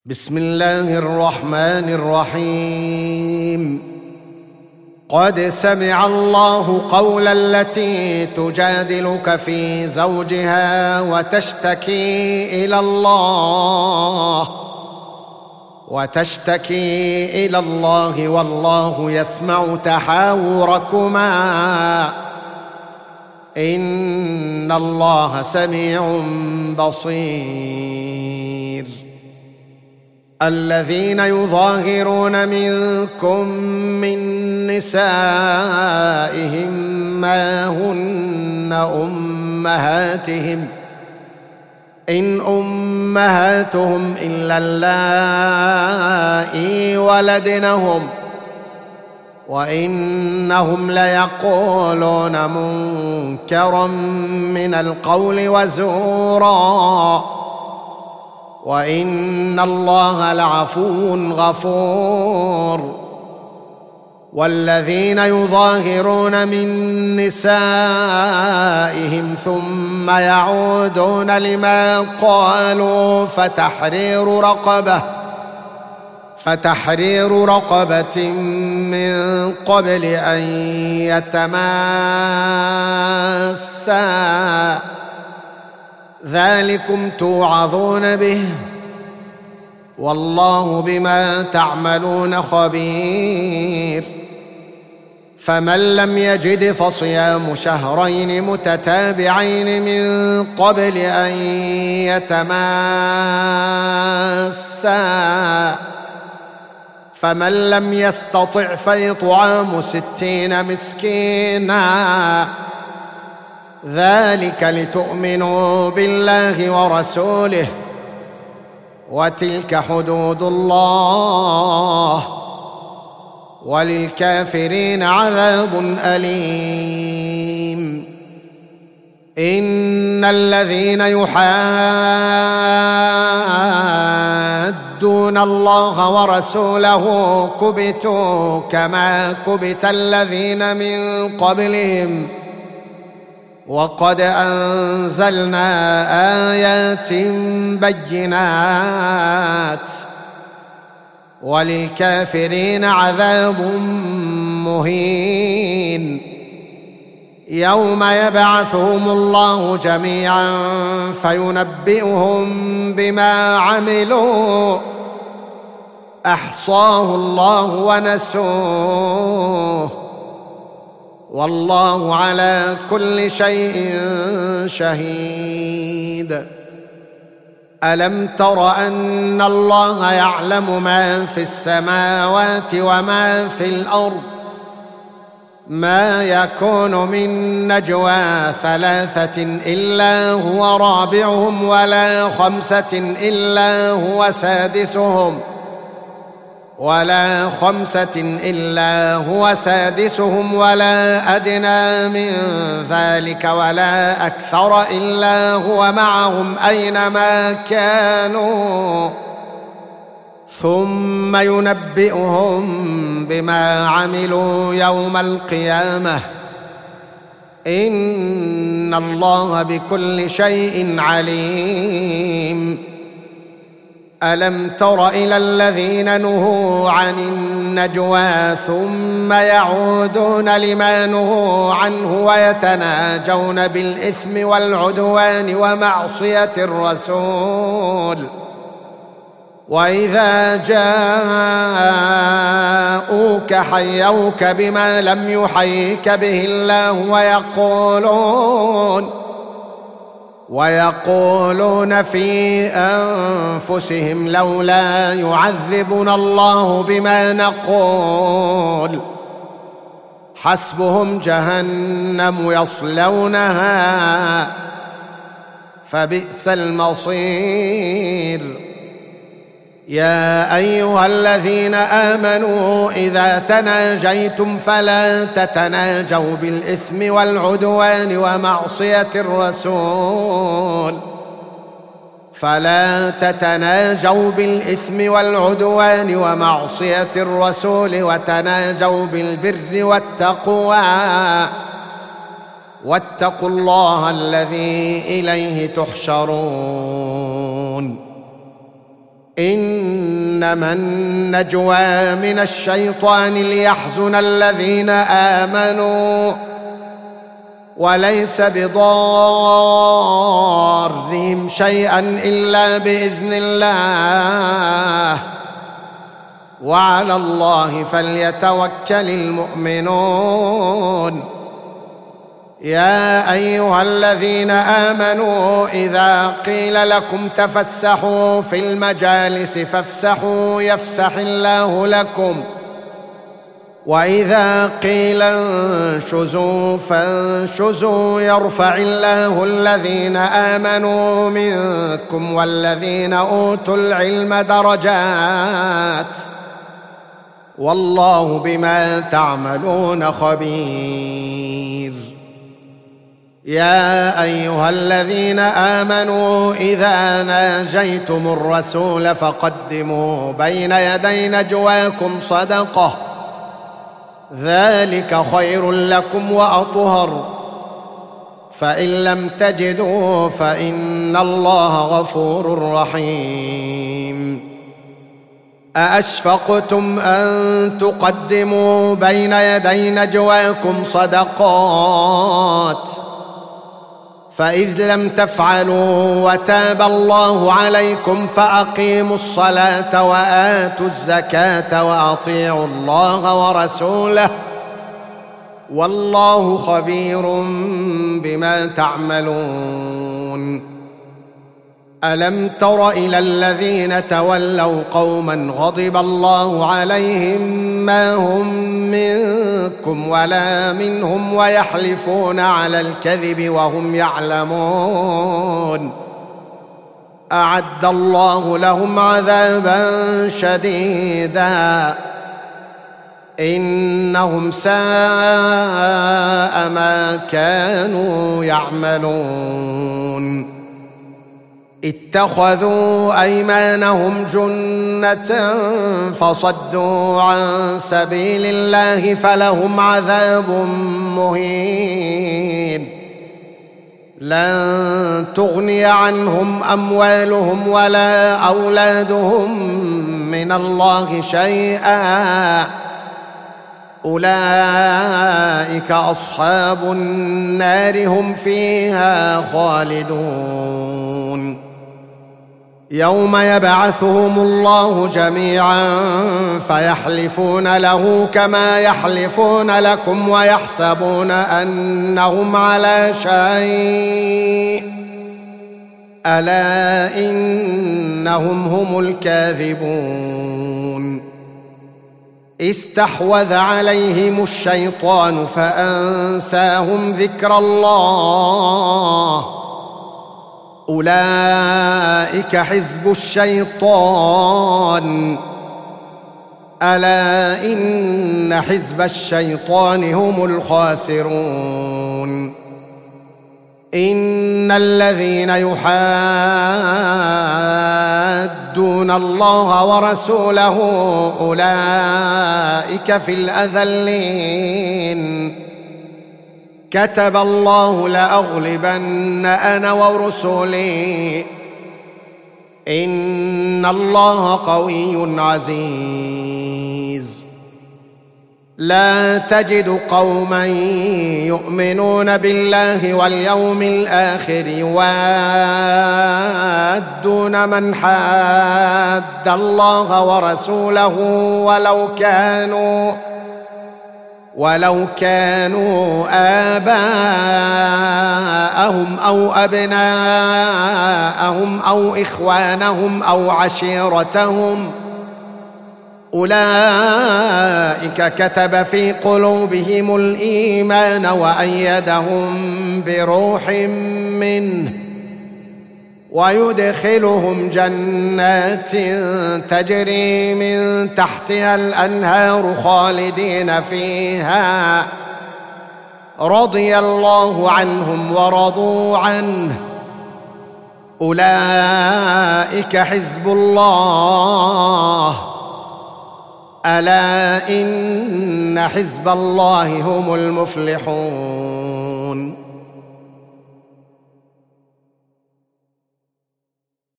بسم الله الرحمن الرحيم. قد سمع الله قول التي تجادلك في زوجها وتشتكي إلى الله والله يسمع تحاوركما إن الله سميع بصير. الذين يظاهرون منكم من نسائهم ما هن أمهاتهم إن أمهاتهم إلا اللائي ولدنهم وإنهم ليقولون منكرا من القول وزورا وإن الله لعفو غفور. والذين يظاهرون من نسائهم ثم يعودون لما قالوا فتحرير رقبة من قبل أن يتماسا ذلكم توعظون به والله بما تعملون خبير. فمن لم يجد فصيام شهرين متتابعين من قبل أن يتماسا فمن لم يستطع فإطعام 60 مسكينا ذلك لتؤمنوا بالله ورسوله وتلك حدود الله وللكافرين عذاب أليم. إن الذين يحادون الله ورسوله كبتوا كما كبت الذين من قبلهم وقد أنزلنا آيات بينات وللكافرين عذاب مهين. يوم يبعثهم الله جميعا فينبئهم بما عملوا أحصاه الله ونسوه والله على كل شيء شهيد. ألم تر أن الله يعلم ما في السماوات وما في الأرض ما يكون من نجوى 3 إلا هو رابعهم ولا 5 إلا هو سادسهم ولا أدنى من ذلك ولا أكثر إلا هو معهم أينما كانوا ثم ينبئهم بما عملوا يوم القيامة إن الله بكل شيء عليم. ألم تر إلى الذين نهوا عن النجوى ثم يعودون لما نهوا عنه ويتناجون بالإثم والعدوان ومعصية الرسول وإذا جاءوك حيوك بما لم يحيك به الله ويقولون في أنفسهم لولا يعذبنا الله بما نقول حسبهم جهنم يصلونها فبئس المصير. يا أيها الذين آمنوا إذا تناجيتم فلا تتناجوا بالإثم والعدوان ومعصية الرسول وتناجوا بالبر والتقوى واتقوا الله الذي إليه تحشرون. إنما النجوى من الشيطان ليحزن الذين آمنوا وليس بضارهم شيئا إلا بإذن الله وعلى الله فليتوكل المؤمنون. يا أيها الذين آمنوا إذا قيل لكم تفسحوا في المجالس فافسحوا يفسح الله لكم وإذا قيل انشزوا فانشزوا يرفع الله الذين آمنوا منكم والذين أوتوا العلم درجات والله بما تعملون خبير. يا أيها الذين آمنوا إذا ناجيتم الرسول فقدموا بين يدي نجواكم صدقة ذلك خير لكم وأطهر فإن لم تجدوا فإن الله غفور رحيم. أأشفقتم أن تقدموا بين يدي نجواكم صدقات فإذ لم تفعلوا وتاب الله عليكم فأقيموا الصلاة وآتوا الزكاة وأطيعوا الله ورسوله والله خبير بما تعملون. ألم تر إلى الذين تولوا قوما غضب الله عليهم ما هم منكم ولا منهم ويحلفون على الكذب وهم يعلمون أعد الله لهم عذابا شديدا إنهم ساء ما كانوا يعملون. اتخذوا أيمانهم جنة فصدوا عن سبيل الله فلهم عذاب مهين لن تغني عنهم أموالهم ولا أولادهم من الله شيئا أولئك أصحاب النار هم فيها خالدون. يوم يبعثهم الله جميعا فيحلفون له كما يحلفون لكم ويحسبون أنهم على شيء ألا إنهم هم الكاذبون. استحوذ عليهم الشيطان فأنساهم ذكر الله أولئك حزب الشيطان ألا إن حزب الشيطان هم الخاسرون. إن الذين يحادون الله ورسوله أولئك في الأذلين كتب الله لأغلبن أنا ورسلي إن الله قوي عزيز. لا تجد قوما يؤمنون بالله واليوم الآخر يوادون من حاد الله ورسوله ولو كانوا آباءهم أو أبناءهم أو إخوانهم أو عشيرتهم أولئك كتب في قلوبهم الإيمان وأيدهم بروح منه ويدخلهم جنات تجري من تحتها الأنهار خالدين فيها رضي الله عنهم ورضوا عنه أولئك حزب الله ألا إن حزب الله هم المفلحون.